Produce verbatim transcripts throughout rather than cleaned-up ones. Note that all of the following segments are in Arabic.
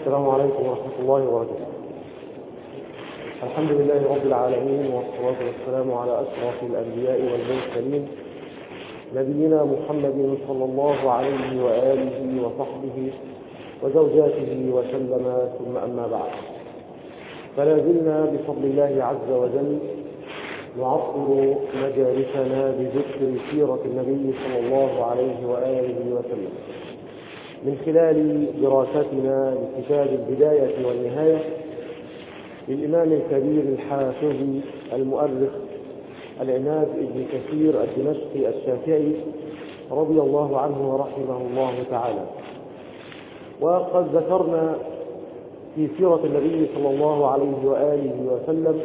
السلام عليكم ورحمة الله وبركاته. الحمد لله رب العالمين، والصلاة والسلام على أشرف الأنبياء والمرسلين نبينا محمد صلى الله عليه وآله وصحبه وزوجاته وسلم، ثم أما بعد، فلا زلنا بفضل الله عز وجل نعطر مجالسنا بذكر سيرة النبي صلى الله عليه وآله وسلم من خلال دراستنا لكتاب البداية والنهاية للإمام الكبير الحافظ المؤرخ العماد ابن كثير الدمشقي الشافعي رضي الله عنه ورحمه الله تعالى. وقد ذكرنا في سيرة النبي صلى الله عليه وآله وسلم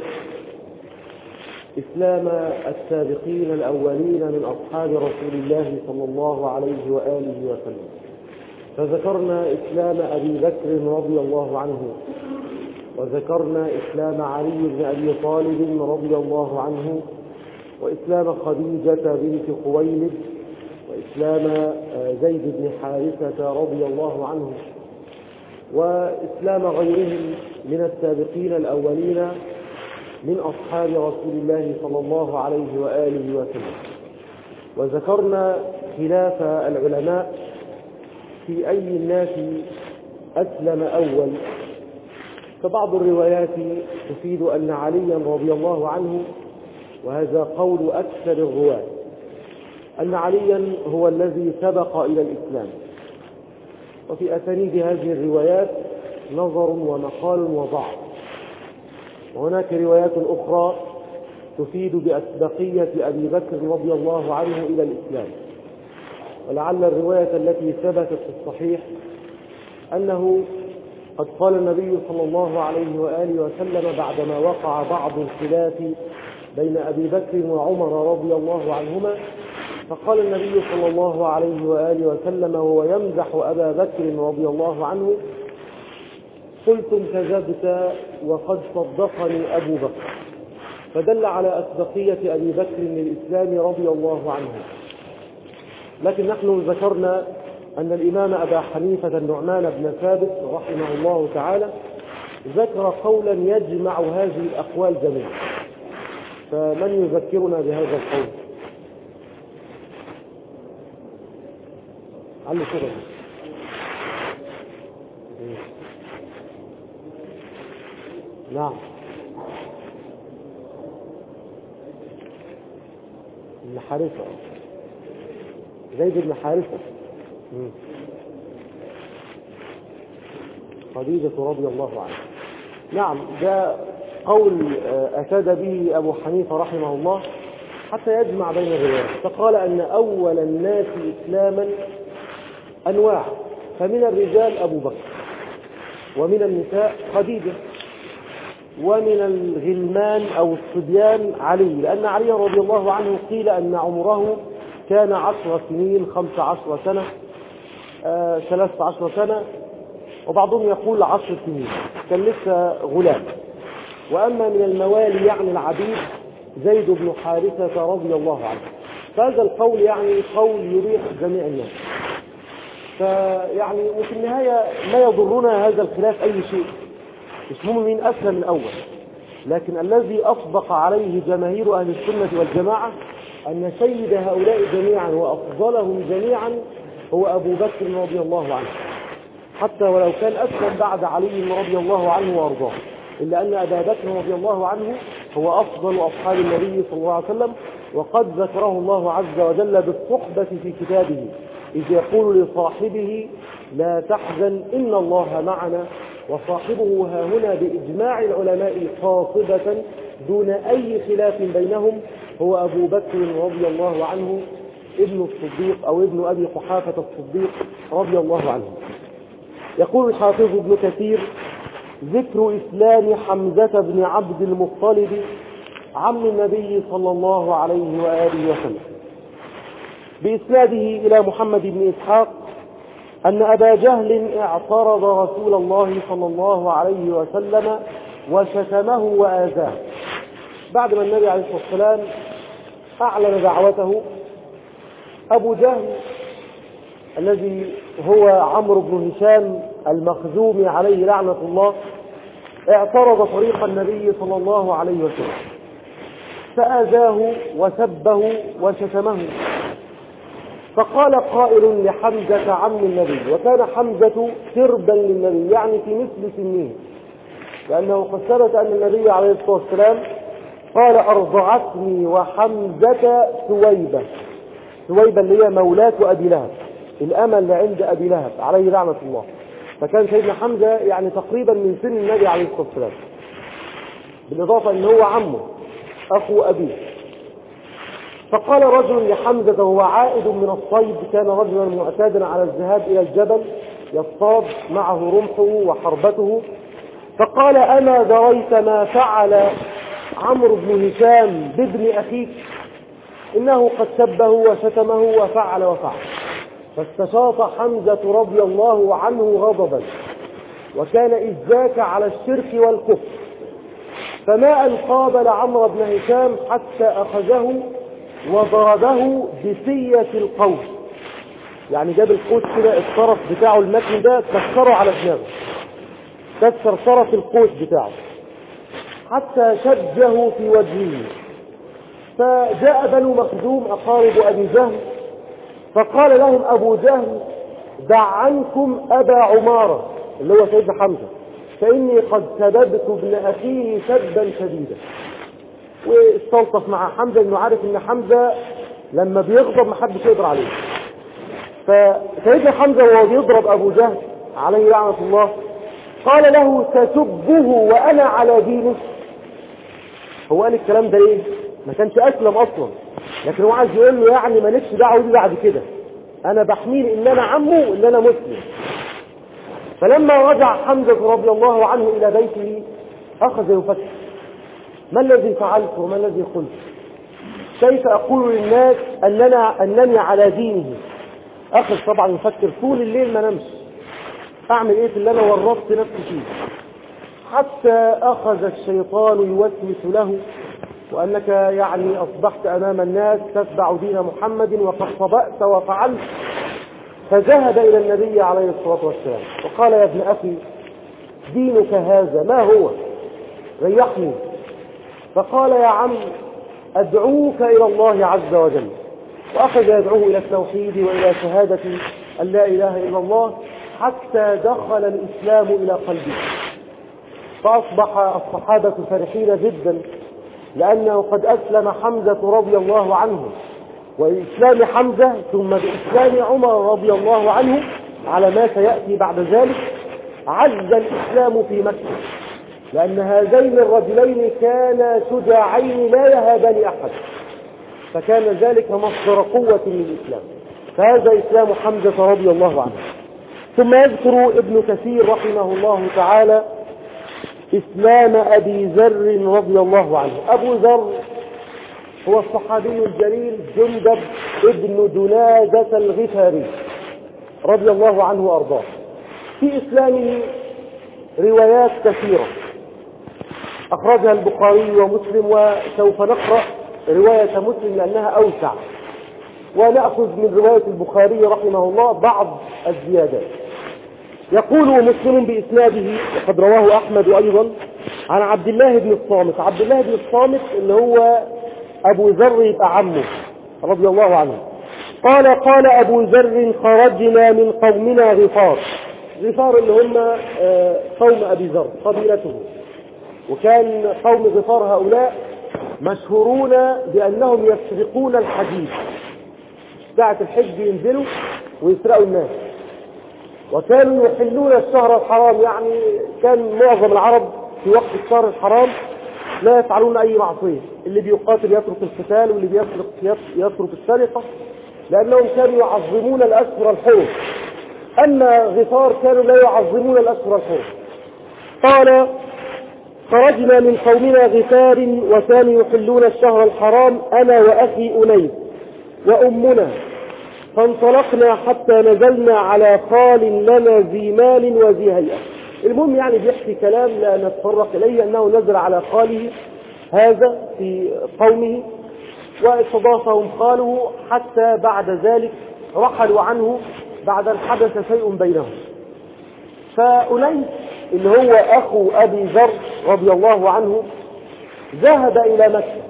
إسلام السابقين الأولين من أصحاب رسول الله صلى الله عليه وآله وسلم، فذكرنا إسلام أبي بكر رضي الله عنه، وذكرنا إسلام علي بن أبي طالب رضي الله عنه، وإسلام خديجة بنت خويلد، وإسلام زيد بن حارثة رضي الله عنه، وإسلام غيرهم من السابقين الأولين من أصحاب رسول الله صلى الله عليه وآله وسلم. وذكرنا خلاف العلماء في أي الناس أسلم أول، فبعض الروايات تفيد أن عليا رضي الله عنه، وهذا قول أكثر الرواة، أن عليا هو الذي سبق إلى الإسلام. وفي أسانيد هذه الروايات نظر ومقال وضعف، وهناك روايات أخرى تفيد بأسبقية أبي بكر رضي الله عنه إلى الإسلام. ولعل الرواية التي ثبتت في الصحيح أنه قد قال النبي صلى الله عليه وآله وسلم بعدما وقع بعض الخلاف بين أبي بكر وعمر رضي الله عنهما، فقال النبي صلى الله عليه وآله وسلم وهو يمدح أبا بكر رضي الله عنه: قلتم كذبت وقد صدقني أبو بكر، فدل على أسبقية أبي بكر للإسلام رضي الله عنه. لكن نحن ذكرنا أن الإمام أبا حنيفة النعمان بن ثابت رحمه الله تعالى ذكر قولا يجمع هذه الأقوال جميعا، فمن يذكرنا بهذا القول؟ على صورة. نعم، ابن حارثة، زيد بن حارثة، خديجة رضي الله عنها. نعم، ده قول أفاد به أبو حنيفة رحمه الله حتى يجمع بين الروايات، فقال أن أول الناس إسلاما أنواع، فمن الرجال أبو بكر، ومن النساء خديجة، ومن الغلمان أو الصبيان علي، لأن علي رضي الله عنه قيل أن عمره كان عشر سنين، خمس عشر سنة، آه، ثلاث عشر سنة، وبعضهم يقول عشر سنين، كان لسه غلام. وأما من الموالي يعني العبيد زيد بن حارثة رضي الله عنه. فهذا القول يعني قول يريح جميع الناس، فيعني وفي النهاية لا يضرنا هذا الخلاف أي شيء، مش مهم مين أسلم الأول، لكن الذي أصدق عليه جماهير أهل السنة والجماعة أن سيد هؤلاء جميعا وأفضلهم جميعا هو أبو بكر رضي الله عنه، حتى ولو كان أسلم بعد علي رضي الله عنه وأرضاه، إلا أن أبا بكر رضي الله عنه هو أفضل أصحاب النبي صلى الله عليه وسلم، وقد ذكره الله عز وجل بالصحبة في كتابه، إذ يقول لصاحبه: لا تحزن إن الله معنا. وصاحبه ها هنا بإجماع العلماء قاطبة دون أي خلاف بينهم هو أبو بكر رضي الله عنه ابن الصديق أو ابن أبي قحافة الصديق رضي الله عنه. يقول الحافظ ابن كثير: ذكر إسلام حمزة بن عبد المطلب عم النبي صلى الله عليه وآله وسلم بإسناده إلى محمد بن إسحاق أن أبا جهل اعترض رسول الله صلى الله عليه وسلم وشتمه وآذاه، بعدما النبي عليه الصلاة والسلام أعلن دعوته. أبو جهل الذي هو عمرو بن هشام المخزومي عليه لعنة الله اعترض طريق النبي صلى الله عليه وسلم، فآذاه وسبه وشتمه. فقال قائل لحمزة عم النبي، وكان حمزة سربا للنبي يعني في مثل سنه، لأنه قد ثبت أن النبي عليه الصلاة والسلام قال أرضعتني وحمزة ثويبة. ثويبة اللي هي مولاة أبي لهب، الأمة اللي عند أبي لهب عليه لعنة الله. فكان سيدنا حمزة يعني تقريبا من سن النبي عليه الصلاة والسلام، بالإضافة أنه هو عمه أخو أبيه. فقال رجل لحمزة وهو عائد من الصيد، كان رجلا معتادا على الذهاب إلى الجبل يصطاد معه رمحه وحربته، فقال أما دريت ما فعل عمرو بن هشام بابن أخيك؟ إنه قد سبه وشتمه وفعل وفعل. فاستشاط حمزة رضي الله عنه غضبا، وكان إذ ذاك على الشرك والكفر، فما أن قابل عمرو بن هشام حتى أخذه وضربه بسية القوس، يعني جاب القوس كده الطرف بتاعه المتن ده كسره على دماغه، كسر طرف القوس بتاعه حتى شجه في وجهه. فجاء بنو مخزوم أقارب أبي جهل، فقال لهم أبو جهل دع عنكم أبا عمارة اللي هو سيدنا حمزة، فإني قد سببت ابن أخيه سبا شديدا. واستلطف مع حمزة انه عارف ان حمزة لما بيغضب ما حدش يقدر عليه. فسيدنا حمزة وهو بيضرب ابو جهل عليه لعنة الله قال له تسبه وانا على دينه. هو قال الكلام ده ليه؟ ما كانش اسلم اصلا، لكن هو عايز يقول له يعني مالكش دعوه بيه بعد كده، انا بحميه ان انا عمه وان انا مسلم. فلما رجع حمزة رضي الله عنه الى بيته اخذ يفكر، ما الذي فعلت وما الذي قلت؟ كيف أقول للناس أننا أنني على دينه؟ أخذ طبعا يفكر طول الليل ما نمش، أعمل إيه في اللي أنا ورطت نفسي فيه؟ حتى أخذ الشيطان يوسوس له وأنك يعني أصبحت أمام الناس تتبع دين محمد وقد صبأت وفعلت. فذهب إلى النبي عليه الصلاة والسلام وقال يا ابن أخي دينك هذا ما هو؟ ريحني. فقال يا عم أدعوك إلى الله عز وجل، وأخذ يدعوه إلى التوحيد وإلى شهادة أن لا إله إلا الله حتى دخل الإسلام إلى قلبه. فأصبح الصحابة فرحين جدا لأنه قد أسلم حمزة رضي الله عنه، وإسلام حمزة ثم بإسلام عمر رضي الله عنه على ما سيأتي بعد ذلك عز الإسلام في مكة، لأن هذين الرجلين كانا شجاعين لا يهابان أحد، فكان ذلك مصدر قوة للإسلام. فهذا إسلام حمزة رضي الله عنه. ثم يذكر ابن كثير رحمه الله تعالى إسلام أبي ذر رضي الله عنه. أبو ذر هو الصحابي الجليل جندب ابن جنادة الغفاري رضي الله عنه وأرضاه. في إسلامه روايات كثيرة أخرجها البخاري ومسلم، وسوف نقرأ رواية مسلم لأنها أوسع، ونأخذ من رواية البخاري رحمه الله بعض الزيادات. يقول مسلم بإسناده وقد رواه أحمد أيضا عن عبد الله بن الصامت. عبد الله بن الصامت اللي هو أبو ذر يبقى عمه رضي الله عنه. قال قال أبو ذر خرجنا من قومنا غفار. غفار اللي هم قوم أبي ذر قبيلته، وكان قوم غفار هؤلاء مشهورون بأنهم يسرقون الحديد. ساعة الحج ينزلوا ويسرقوا الناس، وكانوا يحلون الشهر الحرام، يعني كان معظم العرب في وقت الشهر الحرام لا يفعلون أي معصية، اللي بيقاتل يترك القتال واللي بيسرق يترك السرقة، لأنهم كانوا يعظمون الأشهر الحرم. أما غفار كانوا لا يعظمون الأشهر الحرم. قال خرجنا من قومنا غفار وكانوا يحلون الشهر الحرام أنا وأخي أنيس وأمنا، فانطلقنا حتى نزلنا على خال لنا ذي مال وذي هيئة. المهم يعني بيحكي كلام لا نتفرق إليه، أنه نزل على خاله هذا في قومه واستضافهم خاله، حتى بعد ذلك رحلوا عنه بعد أن حدث شيء بينهم. فأنيس اللي هو أخو أبي ذر رضي الله عنه ذهب إلى مكة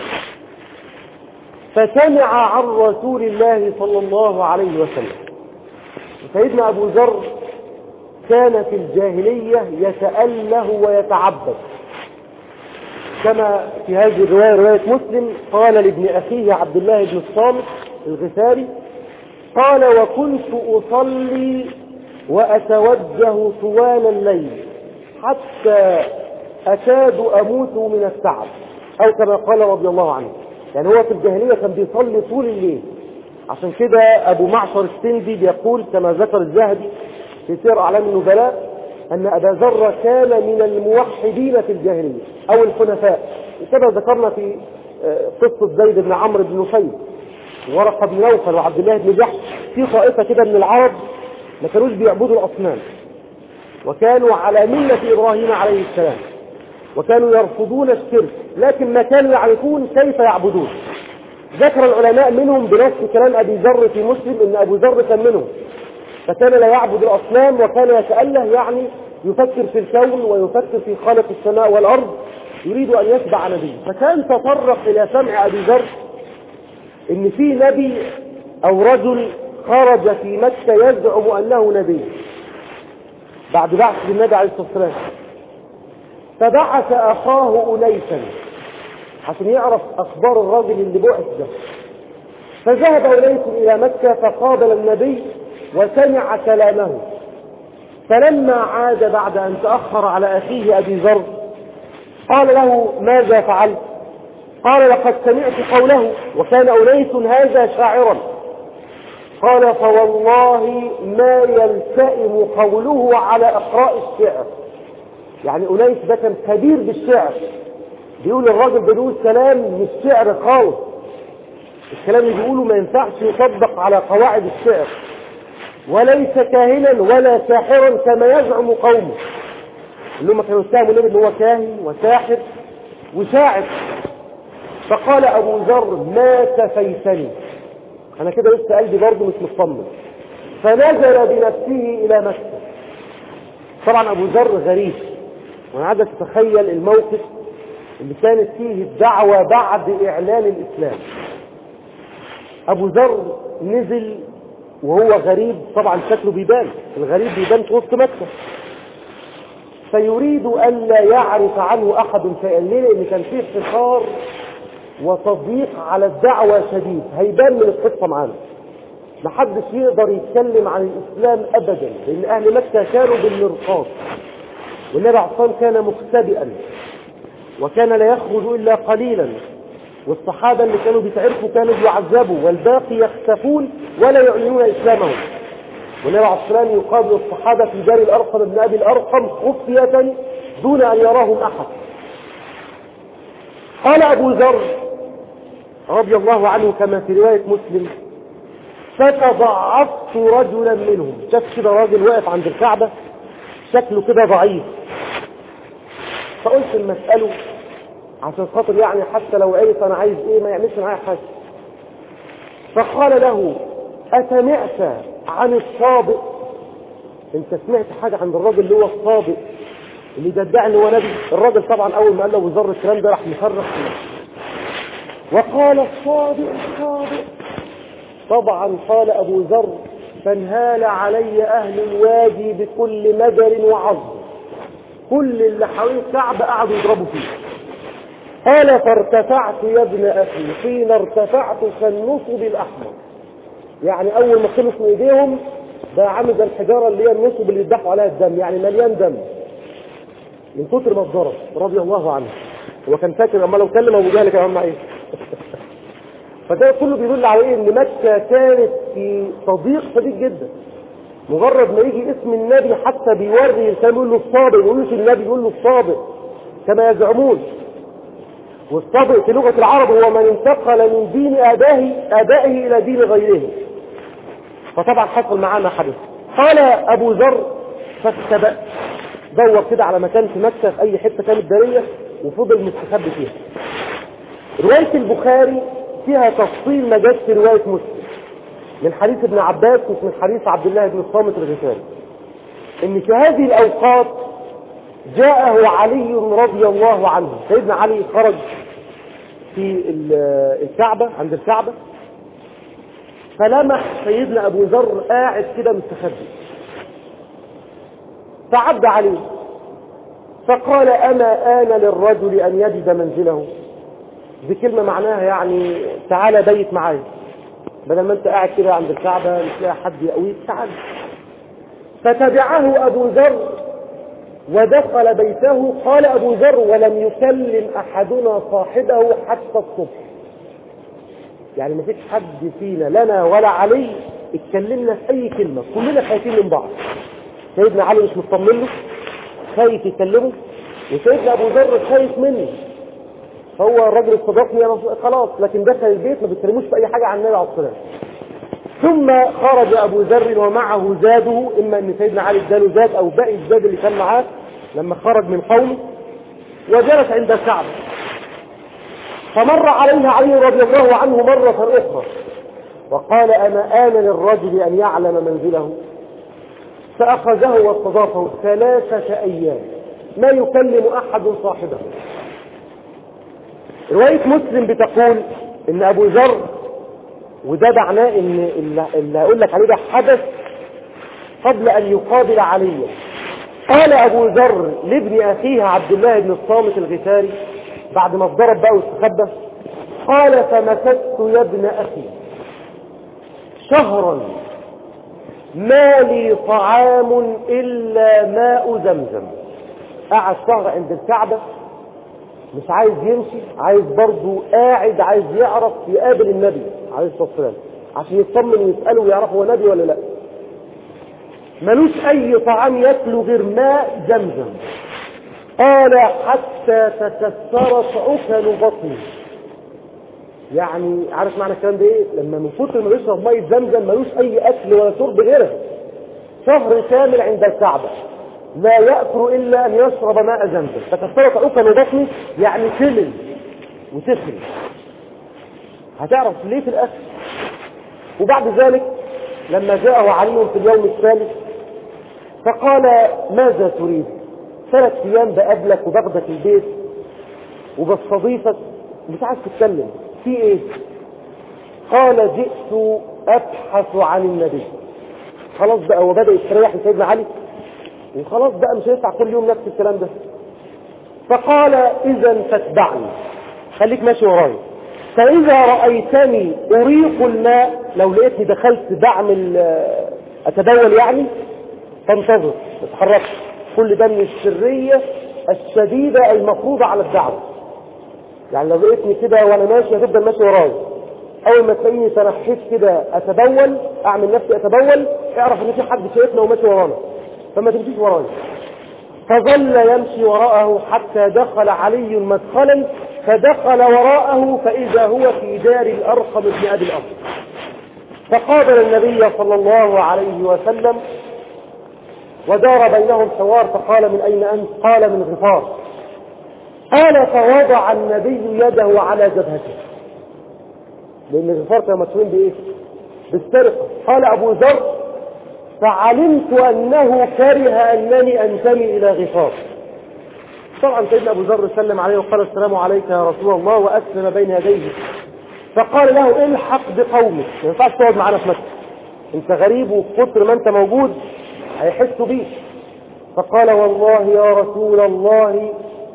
فسمع عن رسول الله صلى الله عليه وسلم. سيدنا أبو ذر كان في الجاهلية يتأله ويتعبد، كما في هذه الرواية رواية مسلم قال لابن أخيه عبد الله بن الصامت الغفاري قال: وكنت أصلي وأتوجه طوال الليل حتى أكاد أموت من التعب، أو كما قال رضي الله عنه. يعني هو في الجاهلية كان بيصلي طول الليل. عشان كده أبو معشر السندي بيقول كما ذكر الذهبي في سير أعلام النبلاء أن أبا ذر كان من الموحدين في الجاهلية أو الحنفاء، كما ذكرنا في قصة زيد بن عمرو بن نفيل ورقة بن نوفل وعبد الله بن جحش. في طائفة كده من العرب ما كانوش بيعبدوا الأصنام، وكانوا على ملة إبراهيم عليه السلام، وكانوا يرفضون الشرك، لكن ما كانوا يعرفون كيف يعبدون. ذكر العلماء منهم بنفس كلام أبي ذر في مسلم أن أبو ذر كان منهم، فكان لا يعبد الأصنام وكان يتأله، يعني يفكر في الكون ويفكر في خالق السماء والأرض، يريد أن يتبع نبي. فكان تطرق إلى سمع أبي ذر إن في نبي أو رجل خرج في مكة يزعم أنه نبي بعد بعث النبي عليه الصلاة والسلام، فبعث أخاه أنيسا عشان يعرف أخبار الرجل اللي بعث ده. فذهب أنيس إلى مكة فقابل النبي وسمع كلامه، فلما عاد بعد أن تأخر على أخيه أبي ذر قال له: ماذا فعلت؟ قال: لقد سمعت قوله، وكان أنيس هذا شاعرا. قال: فوالله ما يلتئم قوله على أقراء الشعر. يعني أنيس ده كان كبير بالشعر، بيقول الراجل بيقول كلام مش شعر خالص، الكلام اللي بيقوله ما ينفعش يطبق على قواعد الشعر، وليس كاهنا ولا ساحرا كما يزعم قومه اللي هم كانوا يتهموا النبي ان هو كاهن وساحر وشاعر. فقال أبو ذر: ما كفيتني، أنا كده لسه قلبي برضه مش مطمن. فنزل بنفسه إلى مكة. طبعا أبو ذر غريب، وأنا عايزك تتخيل الموقف اللي كانت فيه الدعوة بعد إعلان الإسلام. أبو ذر نزل وهو غريب، طبعا شكله بيبان، الغريب بيبان في وسط مكة، فيريد أن لا يعرف عنه أحد شيئا. ليه؟ لأن كان فيه حصار وتضييق على الدعوة شديد، هيبان من القصة معانا. محدش يقدر يتكلم عن الإسلام أبدا، لأن أهل مكة كانوا بالمرصاد، والنبي عليه الصلاة والسلام كان مختبئا وكان لا يخرج إلا قليلا، والصحابة اللي كانوا بيتعرفوا كانوا بيعذبوا، والباقي يختفون ولا يعلنون إسلامهم. والنبي عليه الصلاة والسلام يقابل الصحابة في دار الأرقم بن أبي الأرقم خفية دون أن يراهم أحد. قال أبو ذر رضي الله عنه كما في رواية مسلم: فتضعفت رجلا منهم. شاف كده راجل واقف عند الكعبة شكله كده ضعيف، فقلت المسألة عشان خاطر يعني حتى لو عرف أنا عايز إيه ما يعملش معايا حاجة. فقال له: أسمعت عن الصابئ؟ انت سمعت حاجة عن الراجل اللي هو الصابئ اللي بيدعي ان هو نبي؟ الراجل طبعا اول ما قال له ابو ذر الكلام ده راح مصرخ فيه وقال: الصابئ الصابئ. طبعا قال ابو ذر: فانهال علي اهل الوادي بكل مدر وعظم، كل اللي حوالين الكعبة قعدوا يضربوا فيه. قال: فارتفعت يا ابن اخي حين ارتفعت كالنصب الاحمر. يعني اول ما خلصوا ايديهم بقى عامل زي الحجاره اللي هي النصب اللي يدحوا عليها الدم، يعني مليان دم من كتر ما اتضرب رضي الله عنه. هو كان فاكر اما لو كلم ابو جهل كان معاه ايه. فده كله بيدل على ايه؟ ان مكه كانت في تضييق شديد جدا. مجرد ما يجي اسم النبي حتى بيوري الكلام يقول له الصابئ، ما يقولوش النبي، يقول له الصابئ كما يزعمون. والصابئ في لغه العرب هو من انتقل من دين ابائه ابائه الى دين غيره. فطبعا حصل معاه ما حدث. قال ابو ذر: فاختبأت، دور كده على مكان في مكة في اي حتة كانت دارية وفضل مستخبي فيها. رواية البخاري فيها تفصيل ما جاش في رواية مسلم، من حديث ابن عباس ومن حديث عبد الله بن الصامت الغفاري. ان في هذه الاوقات جاءه علي رضي الله عنه. سيدنا علي خرج في الكعبة عند الكعبة، فلمح سيدنا ابو ذر قاعد كده مستخبي، فعد عليه فقال اما آن للرجل ان يجد منزله. دي كلمة معناها يعني تعالى بيت معايا، بدل ما انت قاعد كده عند الكعبة مش لاقي حد يقويك، تعال. فتبعه ابو ذر ودخل بيته. قال ابو ذر ولم يكلم احدنا صاحبه حتى الصبح، يعني ما فيش حد فينا لنا ولا علي اتكلمنا في اي كلمة، كلنا خايفين من بعض. سيدنا علي مش مطمن له، خايف يكلمه، وسيدنا ابو ذر خايف منه. هو الراجل استضافني انا خلاص، لكن دخل البيت ما بيتكلموش في اي حاجه عن النبي عليه الصلاه والسلام. ثم خرج ابو ذر ومعه زاده، اما ان سيدنا علي اداله زاد او باقي الزاد اللي كان معاه لما خرج من قومه، وجلس عند الكعبه. فمر عليه علي رضي الله عنه مره اخرى وقال اما آن للرجل ان يعلم منزله. فاخذه واستضافه ثلاثه ايام ما يكلم احد صاحبه. رواية مسلم بتقول ان ابو ذر، وده معناه ان اللي هقول لك عليه ده حدث قبل ان يقابل عليا. قال ابو ذر لابن اخيه عبد الله بن الصامت الغفاري بعد ما اتضرب بقى واستخبى، قال فمكثت يا ابن اخي شهرا ما لي طعام الا ماء زمزم. قعد شهر عند الكعبة مش عايز يمشي، عايز برضه قاعد عايز يعرف يقابل النبي عليه الصلاة والسلام عشان يطمن ويسأله ويعرف هو نبي ولا لا. ملوش اي طعام ياكله غير ماء زمزم. قال حتى تكسرت عكل بطني. يعني عارف معنى الكلام ده ايه؟ لما من كتر ما بيشرب ميه زمزم ملوش اي اكل ولا شرب غيرها. شهر كامل عند الكعبة لا يأكل إلا أن يشرب ماء زمزم. تكسرت عكل بطني يعني سلل وسخن. هتعرف ليه في الأكل. وبعد ذلك لما جاءه علي في اليوم الثالث فقال ماذا تريد؟ ثلاث أيام بقابلك وباخدك البيت وبستضيفك مش عايز تتكلم في إيه؟ قال جئت أبحث عن النبي. خلاص بقى هو بدأ يستريح لسيدنا علي وخلاص بقى مش هيسمع كل يوم نفس الكلام ده. فقال اذا فاتبعني، خليك ماشي ورايا، فاذا رأيتني اريق الماء، لو لقيتني دخلت بعمل اتبول يعني فانتظر ما تتحركش. كل ده من السرية الشديدة المفروضة على الدعوة. يعني لو لقيتني كده وانا ماشي هتفضل ماشي ورايا، اول ما تلاقيني تنحيت كده اتبول اعمل نفسي اتبول اعرف ان في حد شايفنا وماشي ورانا، فما تمشيش ورايا. فظل يمشي وراءه حتى دخل علي مدخلا، فدخل وراءه فإذا هو في دار الأرقم بن أبي الأرقم. فقابل النبي صلى الله عليه وسلم ودار بينهم حوار. فقال من أين أنت؟ قال من غفار. قال فوضع النبي يده على جبهته، لأن غفار كان مشهور بإيه؟ بالسرقة. قال أبو ذر فعلمت أنه كره أنني أنتمي إلى غفار. طبعا سيدنا أبو ذر سلم عليه وقال السلام عليك يا رسول الله وأسلم بين يديه. فقال له الحق بقومك، ما ينفعش تقعد معنا في مكة، انت غريب وكثر ما انت موجود هيحسوا بيك. فقال والله يا رسول الله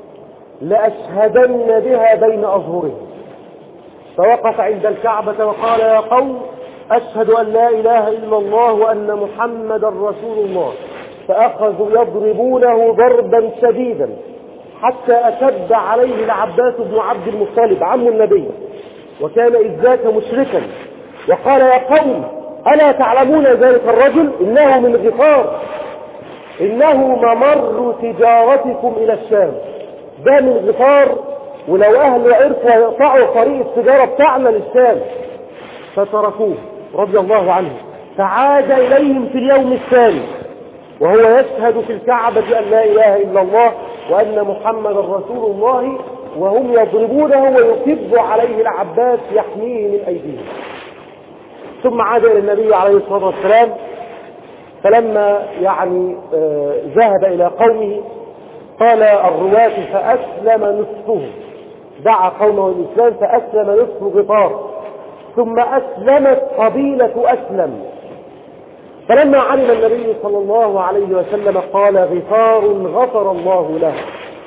لأشهدن بها بين أظهرهم. فوقف عند الكعبة وقال يا قوم أشهد أن لا إله إلا الله وأن محمد رسول الله. فأخذوا يضربونه ضربا شديدا حتى أشد عليه العباس بن عبد المطلب عم النبي، وكان إذ ذاك مشركا. وقال يا قوم ألا تعلمون ذلك الرجل؟ إنه من غفار، إنه ممر تجارتكم إلى الشام. ده من غفار، ولو أهل عرفوا يقطعوا طريق التجارة بتاعنا للشام. فتركوه رضي الله عنه. فعاد إليهم في اليوم الثاني وهو يشهد في الكعبة أن لا إله إلا الله وأن محمد رسول الله، وهم يضربونه ويكب عليه العباس يحميه من أيديهم. ثم عاد إلى النبي عليه الصلاة والسلام فلما يعني ذهب إلى قومه قال الرواة فأسلم نصفهم، دعا قومه الإسلام فأسلم نصف غفار، ثم أسلمت قبيلة أسلم. فلما علم النبي صلى الله عليه وسلم قال غفار غفر الله له،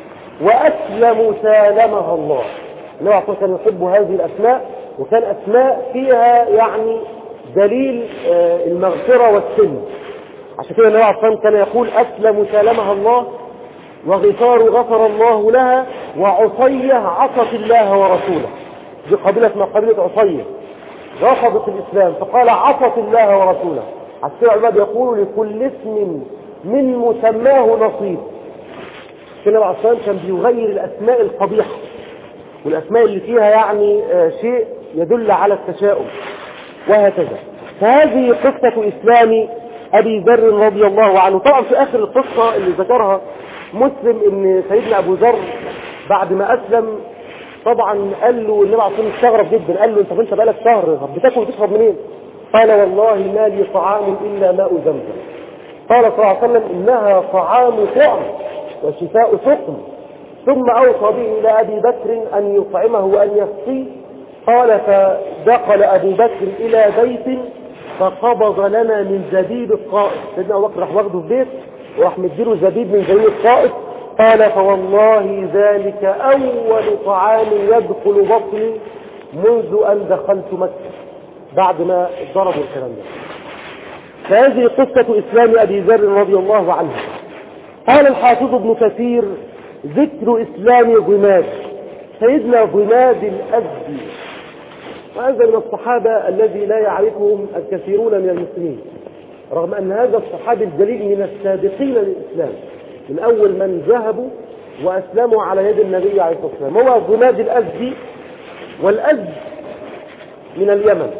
وأسلم سالمها الله. النبي عليه الصلاة والسلام كان يحب هذه الأسماء، وكان أسماء فيها يعني دليل المغفرة والسلم. عشان كده النبي عليه الصلاة والسلام كان يقول أسلم سالمها الله، وغفار غفر الله لها، وعصية عصت الله ورسوله. دي قبيلة ما قبيلة عصية رفضت الإسلام فقال عصت الله ورسوله. عشان كده العلماء يقولوا لكل اسم من مسماه نصيب. النبي عليه الصلاة والسلام كان بيغير الأسماء القبيحة والأسماء اللي فيها يعني شيء يدل على التشاؤم وهكذا. فهذه قصة إسلام أبي ذر رضي الله عنه. طبعا في آخر القصة اللي ذكرها مسلم ان سيدنا أبو ذر بعد ما أسلم طبعا قال له النبي عليه الصلاة والسلام استغرب جدا، قال له انت انت بقالك شهر بتاكل وتشرب منين؟ قال والله ما لي طعام إلا ماء زمزم. قال صلى الله عليه وسلم إنها طعام طعم وشفاء سقم. ثم أوصى به إلى أبي بكر أن يطعمه وأن يسقيه. قال فدخل أبو بكر إلى بيت فقبض لنا من زبيب الطائف. سيدنا أبو بكر راح واخده في بيت وراح مديله زبيب من زبيب الطائف. قال فوالله ذلك أول طعام يدخل بطني منذ أن دخلت مكة، بعد ما ضربوا الكلام ده. فهذه قصة إسلام أبي ذر رضي الله عنه. قال الحافظ ابن كثير ذكر إسلام ضماد. سيدنا ضماد الأزدي، وهذا من الصحابة الذي لا يعرفهم الكثيرون من المسلمين، رغم أن هذا الصحابي الجليل من السابقين للإسلام، من أول من ذهبوا وأسلموا على يد النبي عليه الصلاة والسلام. هو ضماد الأزدي، والأزد من اليمن،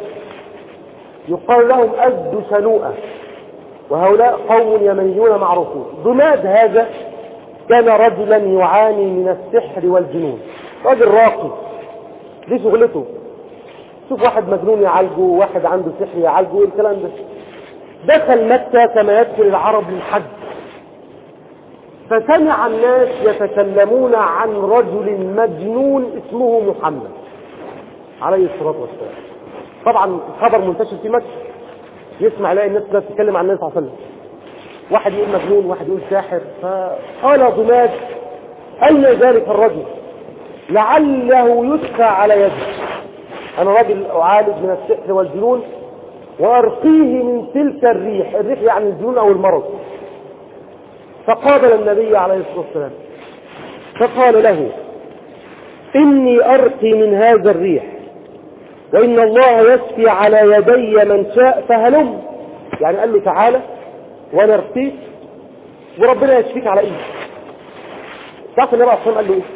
يقال لهم أزد شنوءة، وهؤلاء قوم يمنيون معروفون. ضماد هذا كان رجلا يعاني من السحر والجنون، رجل راقي، دي شغلته. شوف واحد مجنون يعالجه، واحد عنده سحر يعالجه، الكلام ده. دخل مكة كما يدخل العرب للحج، فسمع الناس يتكلمون عن رجل مجنون اسمه محمد عليه الصلاة والسلام. طبعا خبر منتشر في مكة، يسمع لاقي الناس تتكلم عن النبي صلى الله عليه وسلم، واحد يقول مجنون، واحد يقول ساحر. فقال ضماد أين ذلك الرجل لعله يدفع على يده، أنا راجل أعالج من السحر والجنون وأرقيه من تلك الريح، الريح يعني الجنون أو المرض. فقابل النبي عليه الصلاة والسلام فقال له إني أرقي من هذا الريح، وإن الله يشفي على يدي من شاء فهلم. يعني قال له تعالى وأنا أرقيك وربنا يشفيك على إيدي. تعرف النبي عليه الصلاة والسلام قال له إيه؟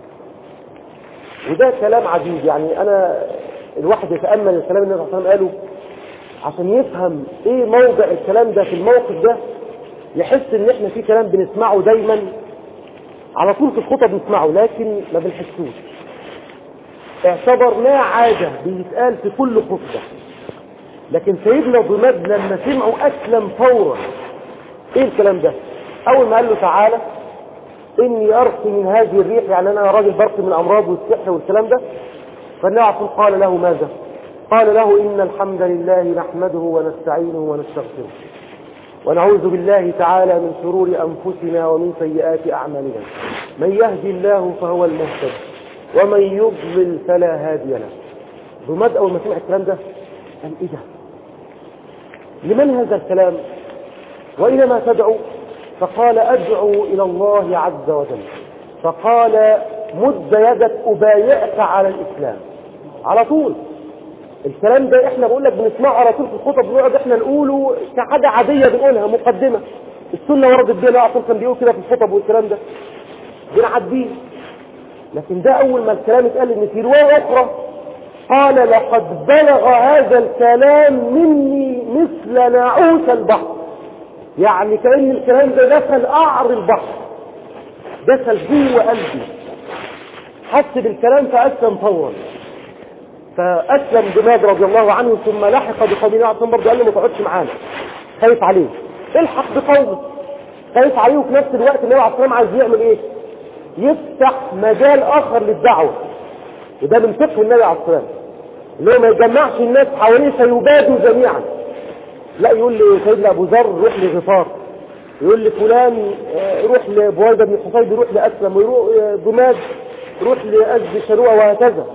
وده كلام عجيب، يعني أنا الواحد يتأمل الكلام اللي النبي صلى الله عليه وسلم قاله عشان يفهم إيه موضع الكلام ده في الموقف ده، يحس إن إحنا في كلام بنسمعه دايما على طول في الخطب نسمعه لكن ما بنحسوش، اعتبرناه عادة بيتقال في كل خطبة. لكن سيدنا ضماد لما سمعوا أسلم فورا. إيه الكلام ده؟ أول ما قال له تعالى إني أرقي من هذه الريح، يعني أنا راجل برقي من الأمراض والسحر والكلام ده. فالنبي قال له ماذا؟ قال له إن الحمد لله نحمده ونستعينه ونستغفره ونعوذ بالله تعالى من شرور أنفسنا ومن سيئات أعمالنا، من يهدي الله فهو المهتد ومن يضلل فلا هادي له. ضماد أول ما سمع الكلام ده قال إيه ده؟ لمن هذا الكلام؟ وإلى ما تدعو؟ فقال أدعو إلى الله عز وجل. فقال مد يدك أبايعك على الإسلام. على طول الكلام ده احنا بقول لك بنسمعه على طول في الخطب، بنقعد احنا نقوله كحاجة عادية بنقولها مقدمة، السنة وردت بينا على طول، كان بيقول كده في الخطب والكلام ده بنعديه. لكن ده أول ما الكلام اتقال إن في رواية أخرى قال لقد بلغ هذا الكلام مني مثل ناعوس البحر، يعني كأن الكلام ده دخل قعر البحر، دخل جوه قلبي، حس بالكلام فأسلم فورا. فأسلم ضماد رضي الله عنه، ثم لحق بقومه عشان برضه قال له ما تقعدش معانا، خايف عليه. الحق بقومه. خايف عليه، وفي نفس الوقت النبي عليه الصلاة والسلام عايز يعمل ايه؟ يفتح مجال اخر للدعوة. وده من فقه النبي عليه الصلاة والسلام، اللي هو ما يجمعش الناس حواليه فيبادوا جميعا. لا، يقول لي سيدنا ابو ذر روح لغفار، يقول لي فلان روح لبويدة بن حصيب، يروح لأسلم، ويروح ضماد روح لأزد شروع، وهكذا.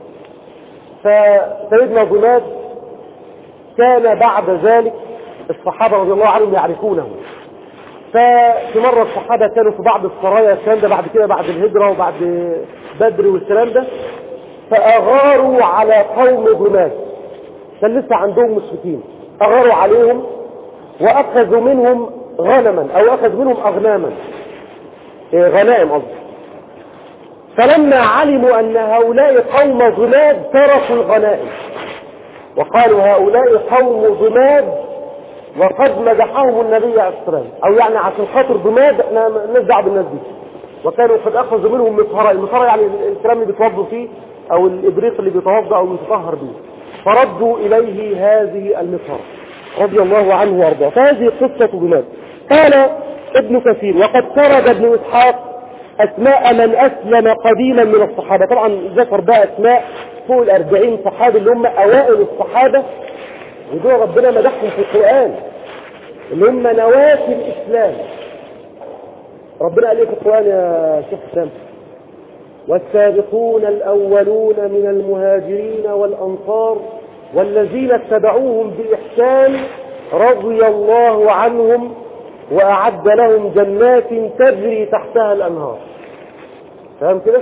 فسيدنا ضماد كان بعد ذلك الصحابة رضي الله عنهم يعرفونه. ففي مرة الصحابة كانوا في بعض السرايا، الكلام ده بعد كده بعد الهجرة وبعد بدر والكلام ده، فأغاروا على قوم ضماد، كان لسه عندهم مشركين، أغاروا عليهم وأخذوا منهم غنما أو أخذ منهم أغناما، إيه غنائم قصدي. فلما علموا أن هؤلاء قوم ضماد تركوا الغنائم وقالوا هؤلاء قوم ضماد وقد مدحهم النبي عليه الصلاة والسلام، أو يعني عشان خاطر ضماد احنا نزع بالناس دي، وكانوا قد أخذوا منهم مطهرة. المطهرة يعني الكلام اللي بيتوضوا فيه أو الإبريق اللي بيتوضا أو يتطهر به، فردوا إليه هذه المطهرة رضي الله عنه وارضاه. فهذه قصة ضماد. قال ابن كثير وقد سرد ابن إسحاق أسماء من أسلم قديما من الصحابة. طبعا ذكر بقى أسماء فوق الأربعين صحابي اللي هم أوائل الصحابة، ودول ربنا مدحهم في القرآن اللي هم نواة الإسلام. ربنا قال ايه في القرآن يا شيخ حسام؟ والسابقون الأولون من المهاجرين والأنصار والذين اتبعوهم بإحسان رضي الله عنهم وأعد لهم جنات تجري تحتها الأنهار. فهم كده؟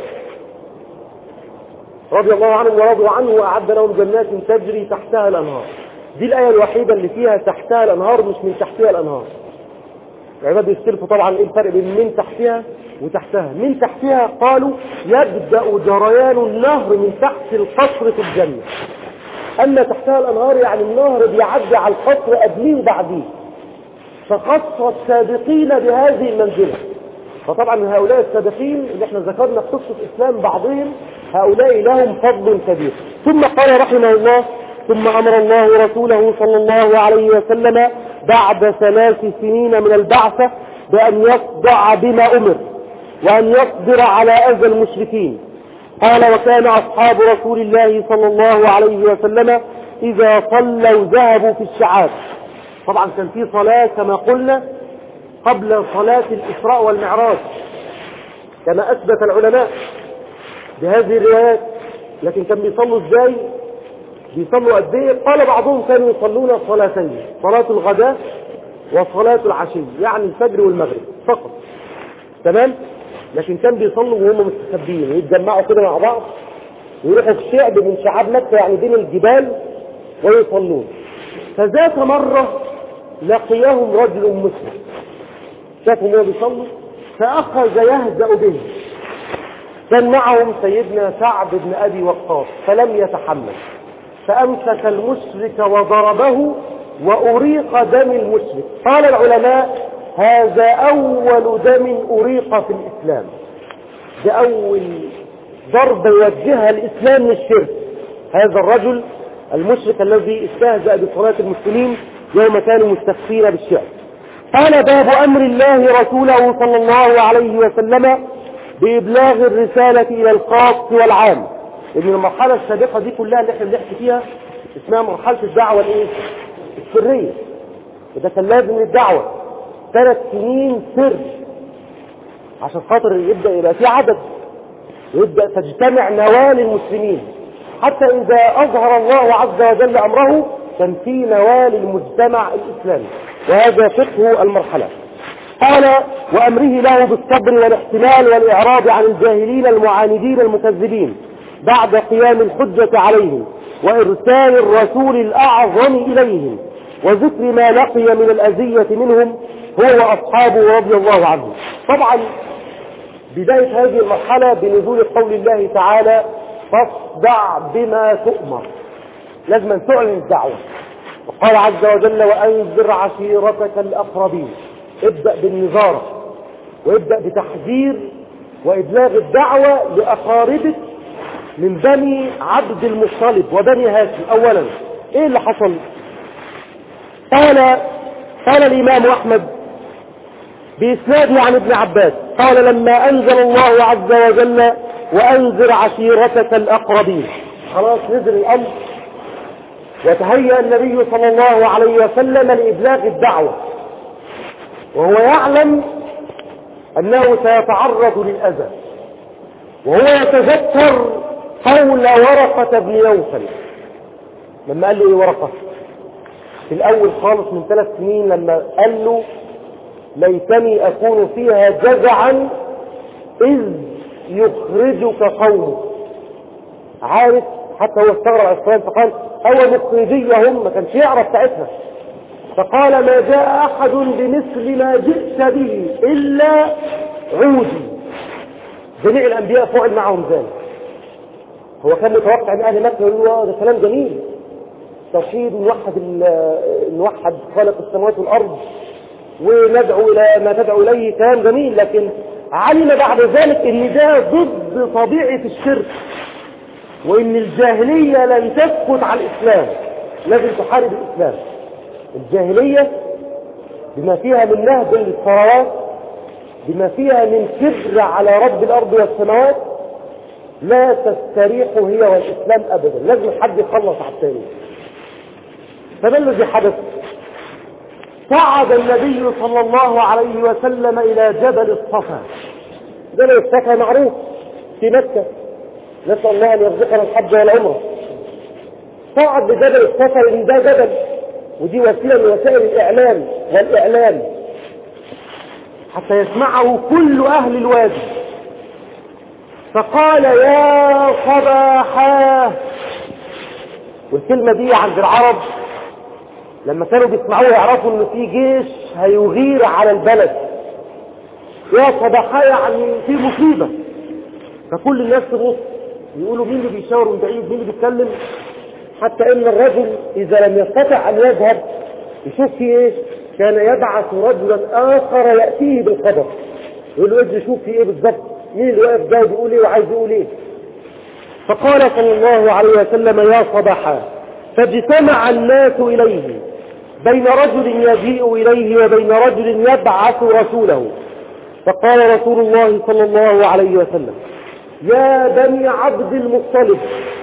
رضي الله عنهم ورضوا عنه وأعد لهم جنات تجري تحتها الأنهار. دي الآية الوحيدة اللي فيها تحتها الأنهار، مش من تحتها الأنهار. العباد يختلفوا طبعا ايه الفرق بين من تحتها وتحتها. من تحتها قالوا يبدأ جريان النهر من تحت القصر في الجنة، أما تحتها الأنهار يعني النهر بيعدي على القصر قبليه وبعديه. فخص السابقين بهذه المنزلة. فطبعا هؤلاء السابقين اللي احنا ذكرنا في قصة إسلام بعضهم، هؤلاء لهم فضل كبير. ثم قال رحمه الله ثم أمر الله رسوله صلى الله عليه وسلم بعد ثلاث سنين من البعثة بأن يصدع بما أمر وأن يصبر على أذى المشركين. قال وكان أصحاب رسول الله صلى الله عليه وسلم إذا صلوا ذهبوا في الشعاب. طبعا كان في صلاة كما قلنا قبل صلاة الإسراء والمعراج كما أثبت العلماء بهذه الروايات، لكن كان بيصلوا ازاي؟ بيصلوا قد ايه؟ قال بعضهم كانوا يصلون صلاتين، صلاة الغداء وصلاة العشي، يعني الفجر والمغرب فقط، تمام؟ لكن كان بيصلوا وهم مستخبين ويتجمعوا كده مع بعض ويروحوا في شعب من شعاب مكة يعني بين الجبال ويصلون. فذات مرة لقيهم رجل مسلم شافهم وهو بيصلوا فأخذ يهزأ به. كان معهم سيدنا سعد بن أبي وقاص فلم يتحمل، فأمسك المشرك وضربه وأريق دم المشرك. قال العلماء هذا أول دم أريق في الإسلام، ده أول ضربة يوجهها الإسلام للشرك، هذا الرجل المشرك الذي استهزأ بصلاة المسلمين يوم كانوا مستخفين بالشعب. قال باب أمر الله رسوله صلى الله عليه وسلم بإبلاغ الرسالة إلى الخاص والعام. إن المرحلة السابقة دي كلها اللي احنا بنحكي فيها اسمها مرحلة الدعوة الايه؟ السرية. وده كان لازم الدعوة ثلاث سنين سر عشان خاطر يبدأ يبقى في عدد ويبدأ تجتمع نوال المسلمين، حتى إذا أظهر الله عز وجل أمره كان في نوال المجتمع الإسلامي. وهذا فقه المرحلة. قال وأمره له بالصبر والاحتمال والإعراض عن الجاهلين المعاندين المكذبين بعد قيام الحجة عليهم وإرسال الرسول الأعظم إليهم وذكر ما لقي من الأذية منهم هو وأصحابه رضي الله عنهم. طبعا بداية هذه المرحلة بنزول قول الله تعالى فاصدع بما تؤمر، لازم تعلن الدعوة. وقال عز وجل وأنذر عشيرتك الأقربين، ابدأ بالنظارة وابدأ بتحذير وإبلاغ الدعوة لأقاربك من بني عبد المطلب وبني هاشم. أولا إيه اللي حصل؟ قال قال الإمام أحمد بإسناده عن ابن عباس قال لما أنزل الله عز وجل وأنذر عشيرتك الأقربين، خلاص نزل الأمر وتهيأ النبي صلى الله عليه وسلم لإبلاغ الدعوة، وهو يعلم أنه سيتعرض للأذى، وهو يتذكر قول ورقة بن نوفل لما قال له إيه ورقة في الأول خالص من ثلاث سنين، لما قال له ليتني أكون فيها جزعا إذ يخرجك قومك، عارف حتى هو استغرب السؤال فقال أو مخرجيهم، ما كانش يعرف ساعتها، فقال ما جاء أحد بمثل ما جئت به إلا عودي. جميع الأنبياء فعل معهم ذلك. هو كان متوقع أن أهل مكة يقولوا ده كلام جميل، توحيد نوحد نوحد خالق السماوات والأرض وندعو إلى ما تدعو إليه، كلام جميل، لكن علم بعد ذلك أن ده ضد طبيعة الشرك، وأن الجاهلية لن تسكت على الإسلام، لازم تحارب الإسلام. الجاهلية بما فيها من نهب الثروات، بما فيها من كبر على رب الأرض والسماوات، لا تستريح هي والإسلام أبدا، لازم حد يخلص على الثاني. فما الذي حدث؟ صعد النبي صلى الله عليه وسلم إلى جبل الصفا. جبل الصفا معروف في مكة، نسأل الله أن يرزقنا الحج والعمرة. صعد بجبل الصفا لأن ده جبل، ودي وسيلة من وسائل الإعلام والإعلام حتى يسمعه كل أهل الوادي. فقال يا صباحا، والكلمة دي عند العرب لما كانوا بيسمعوها يعرفوا ان في جيش هيغير على البلد. يا صباحا يعني في مصيبة، فكل الناس تبص يقولوا مين اللي بيشاور من بعيد، مين اللي بيتكلم، حتى ان الرجل اذا لم يستطع ان يذهب يشوف في ايه كان يبعث رجلا اخر يأتيه بالخبر، يقول له اجي شوف في ايه بالضبط، مين اللي واقف ده بيقول ايه وعايز يقول ايه. فقال صلى الله عليه وسلم يا صباحا، فاجتمع الناس اليه بين رجل يجيء اليه وبين رجل يبعث رسوله. فقال رسول الله صلى الله عليه وسلم يا بني عبد المطلب،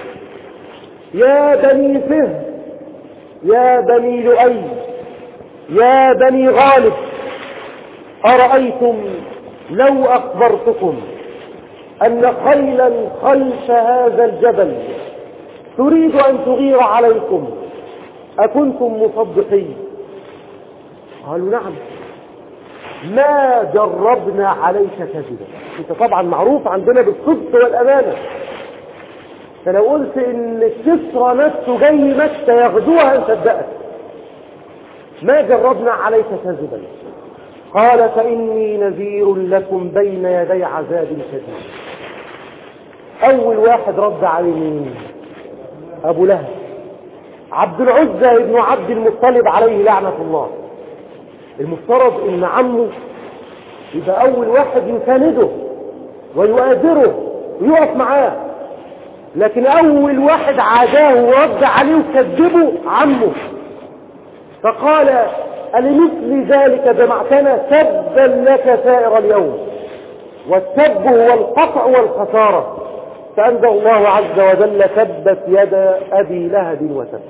يا بني فهد، يا بني لؤي، يا بني غالب، أرأيتم لو أخبرتكم أن خيلا خلف هذا الجبل تريد أن تغير عليكم أكنتم مصدقين؟ قالوا نعم، ما جربنا عليك كذبا. انت طبعا معروف عندنا بالصدق والأمانة، فلو قلت ان الكسرى نفسه جاي مكة ياخدوها نصدقك، ما جربنا عليك كذبا. قال فإني نذير لكم بين يدي عذاب شديد. أول واحد رد عليه مين؟ أبو لهب، عبد العزى ابن عبد المطلب عليه لعنة الله. المفترض ان عمه يبقى أول واحد يسانده ويؤازره ويقف معاه، لكن أول واحد عاداه ورد عليه وكذبه عمه. فقال ألمثل ذلك جمعتنا؟ سبا لك سائر اليوم، والسب هو القطع والخسارة. فأنزل الله عز وجل تبت يد أبي لهب وتب.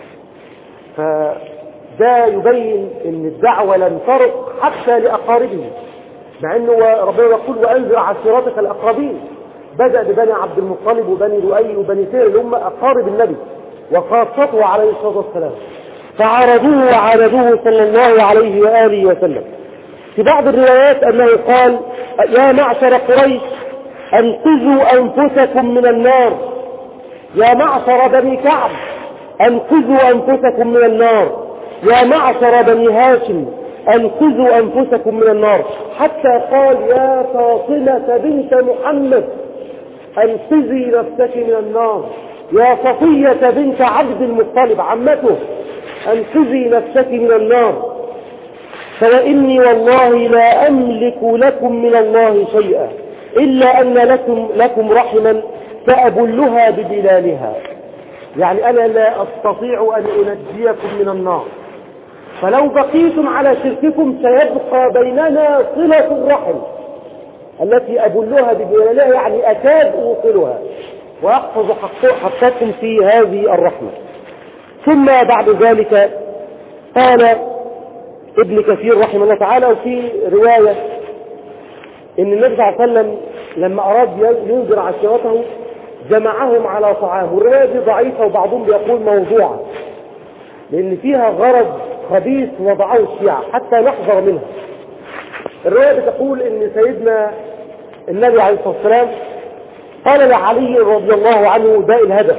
فده يبين أن الدعوة لن ترق حتى لأقاربه، مع أنه ربنا يقول وأنذر عشيرتك الأقربين. بدأ ببني عبد المطلب وبني لؤي وبني سير اللي هم أقارب النبي وخاصته عليه الصلاة والسلام، فعرضوه وعرضوه صلى الله عليه وآله وسلم. في بعض الروايات أنه قال يا معشر قريش أنقذوا أنفسكم من النار، يا معشر بني كعب أنقذوا أنفسكم من النار، يا معشر بني هاشم أنقذوا أنفسكم من النار، حتى قال يا فاطمة بنت محمد أنقذي نفسك من النار، يا صفية بنت عبد المطلب عمته أنقذي نفسك من النار، فوإني والله لا أملك لكم من الله شيئا إلا أن لكم, لكم رحما فأبلها ببلالها. يعني أنا لا أستطيع أن أنجيكم من النار، فلو بقيتم على شرككم سيبقى بيننا صلة الرحم التي أبلها بجلالها، يعني أكاد أوصلها وأحفظ حقكم في هذه الرحمة. ثم بعد ذلك قال ابن كثير رحمه الله تعالى، وفي رواية إن النبي صلى الله عليه وسلم لما أراد ينذر عشيرته جمعهم على طعام، والرواية دي ضعيفة وبعضهم بيقول موضوعة لأن فيها غرض خبيث وضعه الشيعة حتى نحذر منها. الرواية بتقول إن سيدنا النبي عليه الصلاة والسلام قال لعلي رضي الله عنه ده الهدف،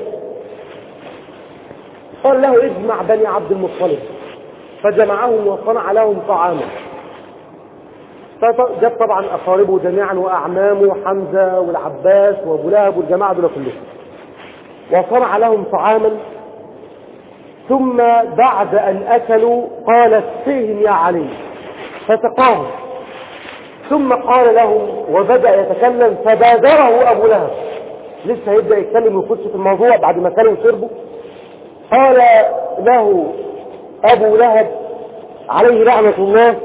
قال له اجمع بني عبد المطلب، فجمعهم وصنع لهم طعاما، فجاب طبعا أقاربه جميعا وأعمامه حمزة والعباس وأبو لهب والجماعة دول كلهم، وصنع لهم طعاما. ثم بعد أن أكلوا قال اسقهم يا علي، فسقاهم، ثم قال لهم وبدأ يتكلم، فبادره أبو لهب، لسه يبدأ يتكلم ويخش في الموضوع بعد ما كانوا وشربوا. قال له أبو لهب عليه لعنة الله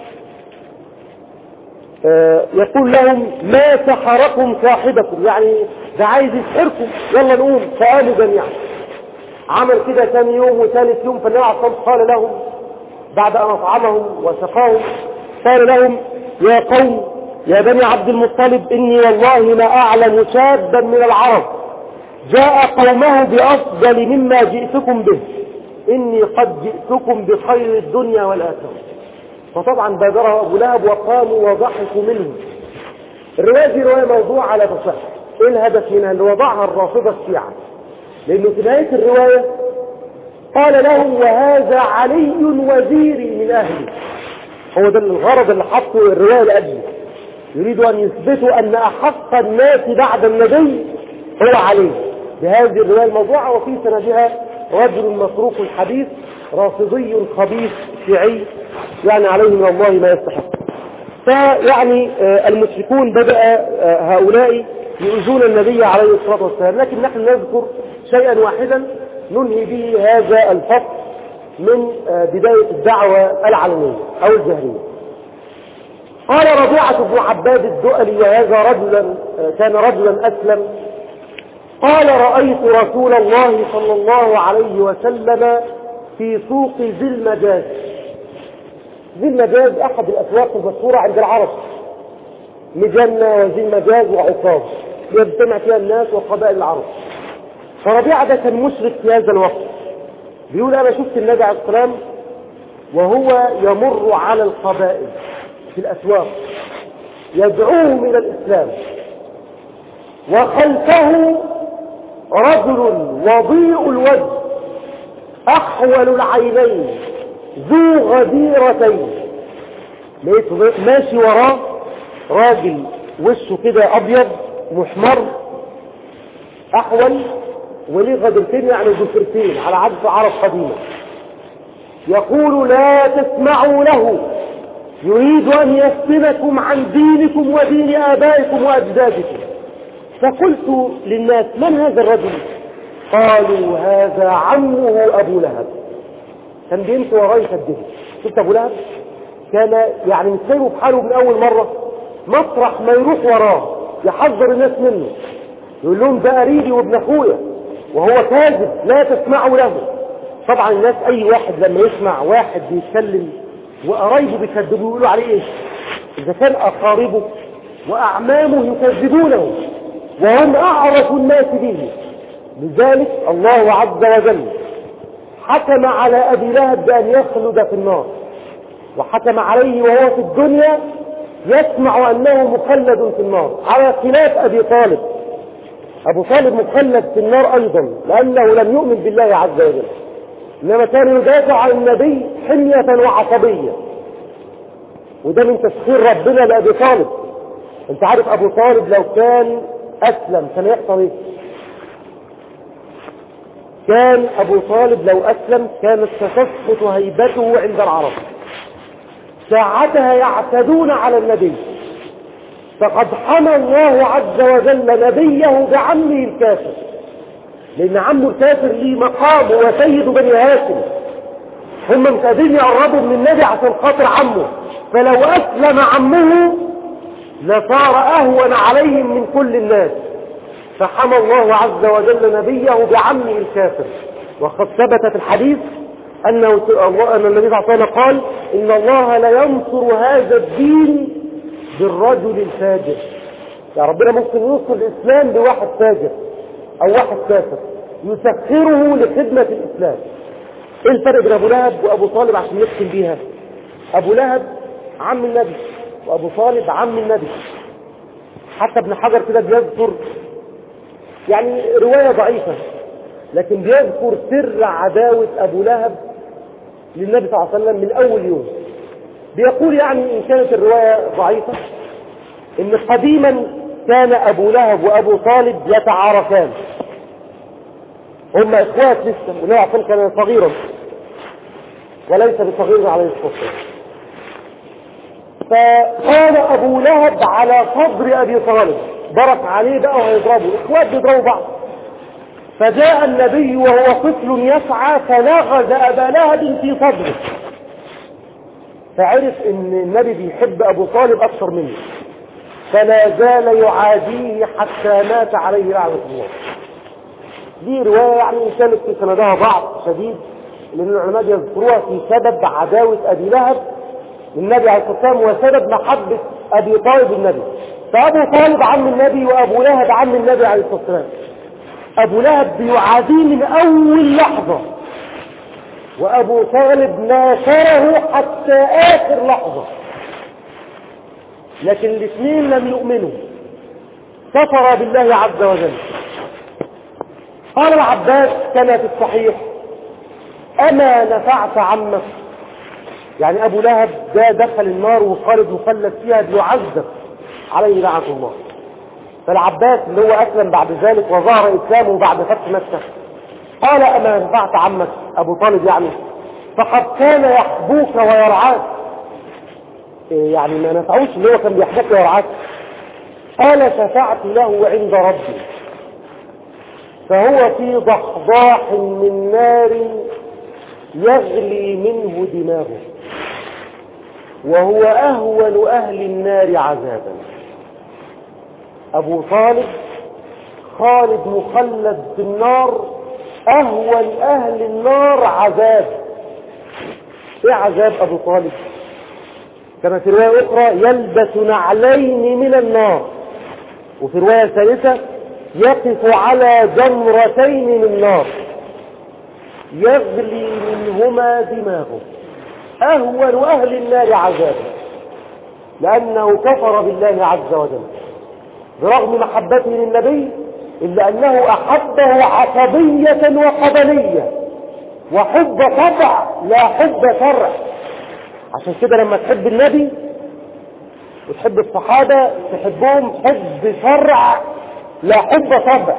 يقول لهم ما سحركم صاحبكم، يعني ده عايز يسحركم، يلا نقوم. فقاموا جميعا. عمل كده ثاني يوم وثالث يوم، فالنبي عليه الصلاة والسلام قال لهم بعد أن أطعمهم وسقاهم، قال لهم يا قوم يا بني عبد المطلب إني والله ما أعلم شابا من العرب جاء قومه بأفضل مما جئتكم به، إني قد جئتكم بخير الدنيا والآخرة. فطبعا بادره أبو لهب وقاموا وضحكوا منه. الرواية دي رواية موضوعة لا تصح. إيه الهدف منها؟ اللي وضعها الرافضة الشيعة، لأنه في نهاية الرواية قال لهم وهذا علي وزيري من أهلي. هو ده الغرض اللي حطه الرواية لأجله، يريد أن يثبتوا أن أحق الناس بعد النبي هو علي بهذه الرواية الموضوعة، وفي سندها رجل مسروق الحديث رافضي خبيث شيعي، يعني عليه من الله ما يستحق. فيعني المشركون بدأ هؤلاء يؤذون النبي عليه الصلاة والسلام، لكن نحن نذكر شيئا واحدا ننهي به هذا الفصل من بداية الدعوة العلنية أو الجهرية. قال ربيعة بن عباد الدؤلي، وهذا رجلا كان رجلا أسلم، قال رأيت رسول الله صلى الله عليه وسلم في سوق ذي المجاز. ذي المجاز أحد الأسواق المشهورة عند العرب، مجنة وذي المجاز وعكاظ، يجتمع فيها الناس وقبائل العرب. فربيعة ده كان مشرك في هذا الوقت، بيقول أنا شفت النبي عليه السلام وهو يمر على القبائل في الأسواق يدعوهم إلى الإسلام، وخلفه رجل وضيء الوجه أحول العينين ذو غديرتين. لقيته ماشي وراه راجل وشه كده أبيض محمر أحول وليه غديرتين، يعني ضفرتين على عادة عرب قديمة. يقول لا تسمعوا له، يريد أن يفتنكم عن دينكم ودين آبائكم وأجدادكم. فقلت للناس من هذا الرجل؟ قالوا هذا عمه أبو لهب، كان بيمشي وراه يشده. شفت أبو لهب كان يعني مش سايبه في حاله من أول مرة، مطرح ما يروح وراه يحذر الناس منه، يقول لهم ده قريبي وابن أخويا وهو كاذب لا تسمعوا له. طبعا الناس أي واحد لما يسمع واحد بيتكلم وقرايبه بيكذبوا يقولوا عليه إيه؟ إذا كان أقاربه وأعمامه يكذبونه وهم أعرف الناس به. لذلك الله عز وجل حكم على أبي لهب بأن يخلد في النار، وحكم عليه وهو في الدنيا يسمع أنه مخلد في النار، على خلاف أبي طالب. أبو طالب مخلد في النار أيضا لأنه لم يؤمن بالله عز وجل، إنما كان يدافع عن النبي حمية وعصبية، وده من تسخير ربنا لأبي طالب. انت عارف أبو طالب لو كان أسلم كان يحصل إيه؟ كان أبو طالب لو أسلم كانت ستسقط هيبته عند العرب، ساعتها يعتدون على النبي. فقد حمى الله عز وجل نبيه بعمه الكافر، لأن عمه الكافر ليه مقام وسيد بني هاشم، هم مش قادرين يقربوا من النبي عشان خاطر عمه، فلو أسلم عمه لصار أهون عليهم من كل الناس، فحمى الله عز وجل نبيه بعمه الكافر. وقد ثبت في الحديث أنه أن النبي صلى الله عليه وسلم قال إن الله لا ينصر هذا الدين بالرجل الفاجر. يعني ربنا ممكن ينصر الإسلام بواحد فاجر أو واحد كافر يسخره لخدمة الإسلام. إيه الفرق بين أبو لهب وأبو طالب عشان نختم بيها؟ أبو لهب عم النبي وأبو طالب عم النبي. حتى ابن حجر كده بيذكر يعني رواية ضعيفة لكن بيذكر سر عداوة أبو لهب للنبي صلى الله عليه وسلم من أول يوم. بيقول يعني إن كانت الرواية ضعيفة إن قديما كان أبو لهب وأبو طالب يتعارفان، هم إخوات لسه، والنبي عليه الصلاة والسلام كان صغيرا وليس بصغير عليه الصلاة والسلام. فقال أبو لهب على صدر أبي طالب، ضرب عليه بقى وهيضربوا، إخوات بيضربوا بعض. فجاء النبي وهو طفل يسعى فنغز أبا لهب في صدره، فعرف ان النبي بيحب ابو طالب اكثر منه، فلا زال يعاديه حتى مات عليه لعنة الله. دي رواية يعني كانت في سندها ضعف شديد، لان العلماء يذكروها في سبب عداوة ابي لهب للنبي عليه الصلاة والسلام وسبب محبة ابي طالب النبي. فابو طالب عم النبي وابو لهب عم النبي عليه الصلاة والسلام. ابو لهب بيعاديه من اول لحظة، وابو طالب ناصره حتى اخر لحظة، لكن الاثنين لم يؤمنوا، كفر بالله عز وجل. قال العباس كما في الصحيح اما نفعت عمك، يعني ابو لهب ده دخل النار وخالد مخلد فيها بيعذب عليه لعنة الله. فالعباس اللي هو اسلم بعد ذلك وظهر اسلامه بعد فتح مكة قال اما نفعت عمك ابو طالب، يعني فقد كان يحبوك ويرعاك، يعني ما نفعوش اللي هو كان بيحبوك ويرعاك. قال شفعت له عند ربي فهو في ضحضاح من نار يغلي منه دماغه وهو أهون أهل النار عذابا. أبو طالب خالد مخلد في النار أهون أهل النار عذاب. ايه عذاب ابو طالب؟ كما في رواية اخرى يلبس نعلين من النار، وفي رواية ثالثة يقف على جمرتين من نار يغلي منهما دماغه، اهون اهل النار عذابا، لانه كفر بالله عز وجل برغم محبته للنبي، الا انه احبه عصبية وقبلية وحب طبع لا حب شرع. عشان كده لما تحب النبي وتحب الصحابة تحبهم حب شرع لا حب طبع،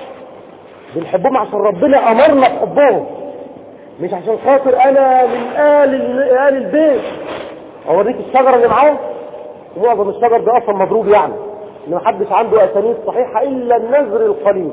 بنحبهم عشان ربنا امرنا بحبهم، مش عشان خاطر انا من آل آل البيت. اوريك الشجرة اللي معاه، ومعظم الشجر ده اصلا مضروب، يعني ان محدش عنده اسانيد صحيحة الا النذر القليل.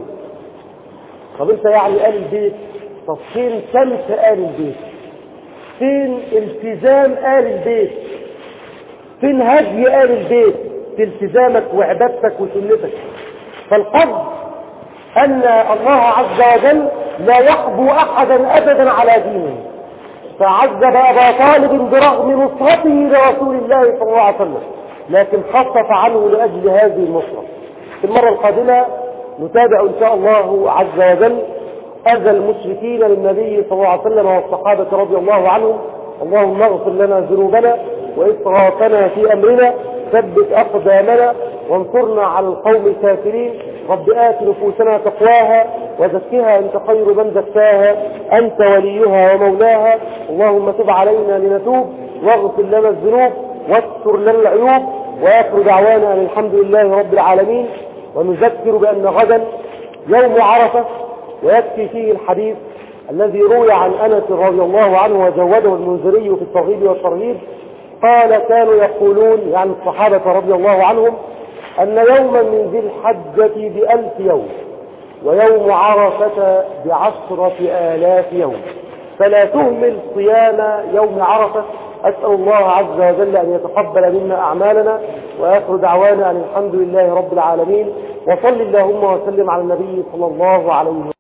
طب انت يعني آل البيت، طب فين شمس آل البيت؟ فين التزام آل البيت؟ فين هدي آل البيت في التزامك وعبادتك وسنتك؟ فالقصد أن الله عز وجل لا يحبو أحدا أبدا على دينه، فعذب أبا طالب برغم نصرته لرسول الله صلى الله عليه وسلم، لكن خفف عنه لأجل هذه النصرة. في المرة القادمة نتابع إن شاء الله عز وجل أذى المشركين للنبي صلى الله عليه وسلم والصحابة رضي الله عنهم. اللهم اغفر لنا ذنوبنا وإسرافنا في أمرنا، ثبت أقدامنا وانصرنا على القوم الكافرين. رب آت نفوسنا تقواها وزكها أنت خير من زكاها، أنت وليها ومولاها. اللهم تب علينا لنتوب واغفر لنا الذنوب واستر لنا العيوب، وآخر دعوانا أن الحمد لله رب العالمين. ونذكر بأن غدا يوم عرفة، ويكفي فيه الحديث الذي روي عن أنس رضي الله عنه وزوده المنذري في الترغيب والترهيب، قال كانوا يقولون يعني الصحابة رضي الله عنهم أن يوما من ذي الحجة بألف يوم ويوم عرفة بعشرة آلاف يوم. فلا تهمل صيام يوم عرفة. أسأل الله عز وجل أن يتقبل منا أعمالنا، وآخر دعوانا أن الحمد لله رب العالمين، وصل اللهم وسلم على النبي صلى الله عليه وسلم.